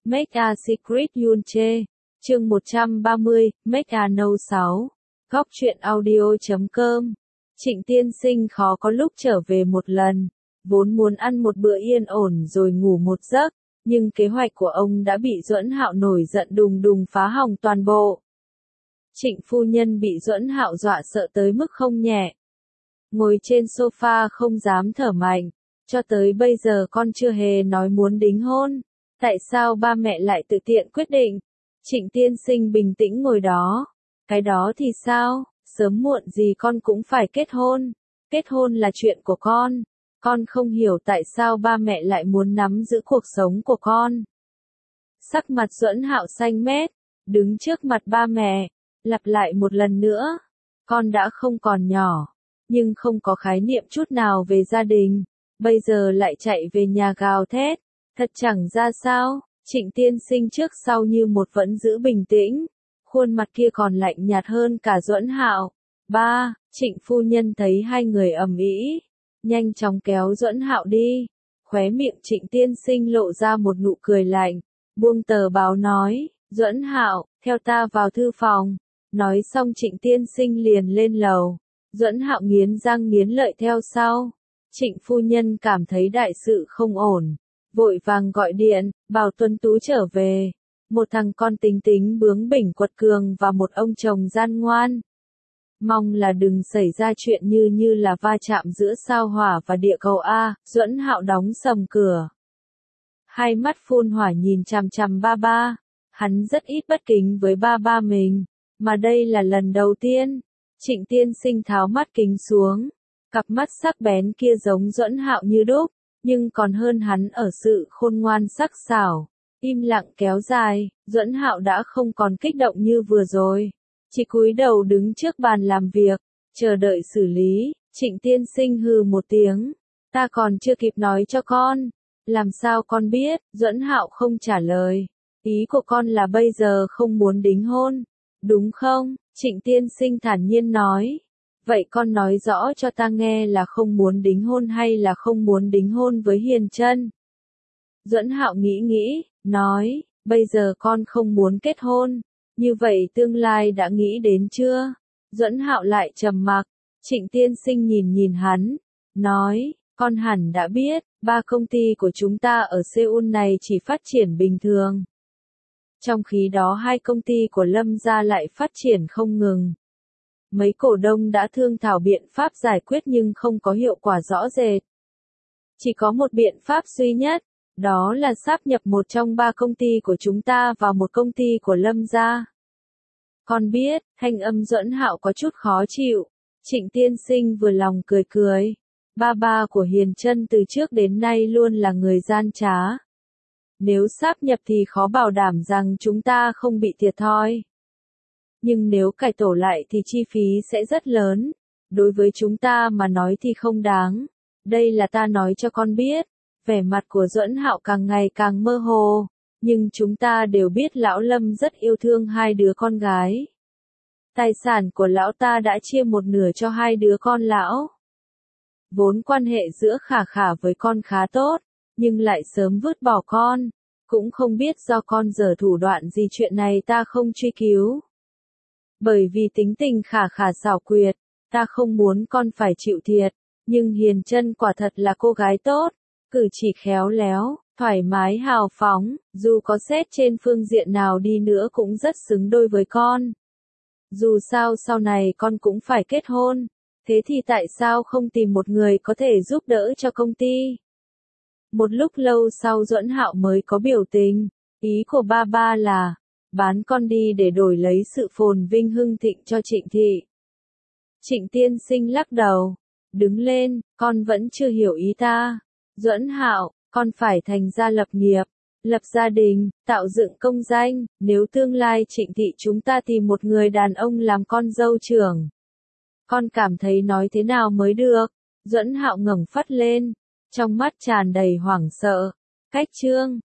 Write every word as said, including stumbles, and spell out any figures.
Make a Secret Yunche. Chương một trăm ba mươi, Make a No sáu. Góc truyện audio chấm com. Trịnh tiên sinh khó có lúc trở về một lần, vốn muốn ăn một bữa yên ổn rồi ngủ một giấc, nhưng kế hoạch của ông đã bị Duẫn Hạo nổi giận đùng đùng phá hỏng toàn bộ. Trịnh phu nhân bị Duẫn Hạo dọa sợ tới mức không nhẹ. Ngồi trên sofa không dám thở mạnh, cho tới bây giờ con chưa hề nói muốn đính hôn. Tại sao ba mẹ lại tự tiện quyết định? Trịnh tiên sinh bình tĩnh ngồi đó. Cái đó thì sao, sớm muộn gì con cũng phải kết hôn. Kết hôn là chuyện của con. Con không hiểu tại sao ba mẹ lại muốn nắm giữ cuộc sống của con. Sắc mặt Duẫn Hạo xanh mét, đứng trước mặt ba mẹ, lặp lại một lần nữa. Con đã không còn nhỏ, nhưng không có khái niệm chút nào về gia đình. Bây giờ lại chạy về nhà gào thét. Thật chẳng ra sao. Trịnh tiên sinh trước sau như một vẫn giữ bình tĩnh. Khuôn mặt kia còn lạnh nhạt hơn cả Duẫn Hạo. Ba, Trịnh phu nhân thấy hai người ầm ĩ, nhanh chóng kéo Duẫn Hạo đi. Khóe miệng Trịnh tiên sinh lộ ra một nụ cười lạnh, buông tờ báo nói, Duẫn Hạo, theo ta vào thư phòng. Nói xong Trịnh tiên sinh liền lên lầu. Duẫn Hạo nghiến răng nghiến lợi theo sau. Trịnh phu nhân cảm thấy đại sự không ổn, vội vàng gọi điện, bảo Tuấn Tú trở về. Một thằng con tính tính bướng bỉnh quật cường và một ông chồng gian ngoan. Mong là đừng xảy ra chuyện như như là va chạm giữa sao hỏa và địa cầu A. Duẫn Hạo đóng sầm cửa, hai mắt phun hỏa nhìn chằm chằm ba ba. Hắn rất ít bất kính với ba ba mình, mà đây là lần đầu tiên. Trịnh tiên sinh tháo mắt kính xuống, cặp mắt sắc bén kia giống Duẫn Hạo như đúc, nhưng còn hơn hắn ở sự khôn ngoan sắc sảo. Im lặng kéo dài, Duẫn Hạo đã không còn kích động như vừa rồi, chỉ cúi đầu đứng trước bàn làm việc, chờ đợi xử lý. Trịnh tiên sinh hừ một tiếng, ta còn chưa kịp nói cho con. Làm sao con biết? Duẫn Hạo không trả lời. Ý của con là bây giờ không muốn đính hôn, đúng không? Trịnh tiên sinh thản nhiên nói. Vậy con nói rõ cho ta nghe là không muốn đính hôn hay là không muốn đính hôn với Hiền Chân? Duẫn Hạo nghĩ nghĩ, nói, bây giờ con không muốn kết hôn, như vậy tương lai đã nghĩ đến chưa? Duẫn Hạo lại trầm mặc. Trịnh tiên sinh nhìn nhìn hắn, nói, con hẳn đã biết, ba công ty của chúng ta ở Seoul này chỉ phát triển bình thường. Trong khi đó hai công ty của Lâm gia lại phát triển không ngừng. Mấy cổ đông đã thương thảo biện pháp giải quyết nhưng không có hiệu quả rõ rệt. Chỉ có một biện pháp duy nhất, đó là sáp nhập một trong ba công ty của chúng ta vào một công ty của Lâm gia. Con biết, thanh âm Duẫn Hạo có chút khó chịu. Trịnh tiên sinh vừa lòng cười cười. Ba ba của Hiền Chân từ trước đến nay luôn là người gian trá. Nếu sáp nhập thì khó bảo đảm rằng chúng ta không bị thiệt thòi. Nhưng nếu cải tổ lại thì chi phí sẽ rất lớn. Đối với chúng ta mà nói thì không đáng. Đây là ta nói cho con biết. Vẻ mặt của Duẫn Hạo càng ngày càng mơ hồ. Nhưng chúng ta đều biết lão Lâm rất yêu thương hai đứa con gái. Tài sản của lão ta đã chia một nửa cho hai đứa con lão. Vốn quan hệ giữa Khả Khả với con khá tốt, nhưng lại sớm vứt bỏ con. Cũng không biết do con giở thủ đoạn gì chuyện này ta không truy cứu. Bởi vì tính tình Khả Khả xảo quyệt, ta không muốn con phải chịu thiệt. Nhưng Hiền Chân quả thật là cô gái tốt, cử chỉ khéo léo, thoải mái hào phóng, dù có xét trên phương diện nào đi nữa cũng rất xứng đôi với con. Dù sao sau này con cũng phải kết hôn, thế thì tại sao không tìm một người có thể giúp đỡ cho công ty? Một lúc lâu sau Duẫn Hạo mới có biểu tình. Ý của ba ba là bán con đi để đổi lấy sự phồn vinh hưng thịnh cho Trịnh thị. Trịnh tiên sinh lắc đầu, đứng lên, con vẫn chưa hiểu ý ta. Duẫn Hạo, con phải thành gia lập nghiệp, lập gia đình, tạo dựng công danh. Nếu tương lai Trịnh thị chúng ta tìm một người đàn ông làm con dâu trưởng, con cảm thấy nói thế nào mới được? Duẫn Hạo ngẩng phát lên, trong mắt tràn đầy hoảng sợ. Cách chương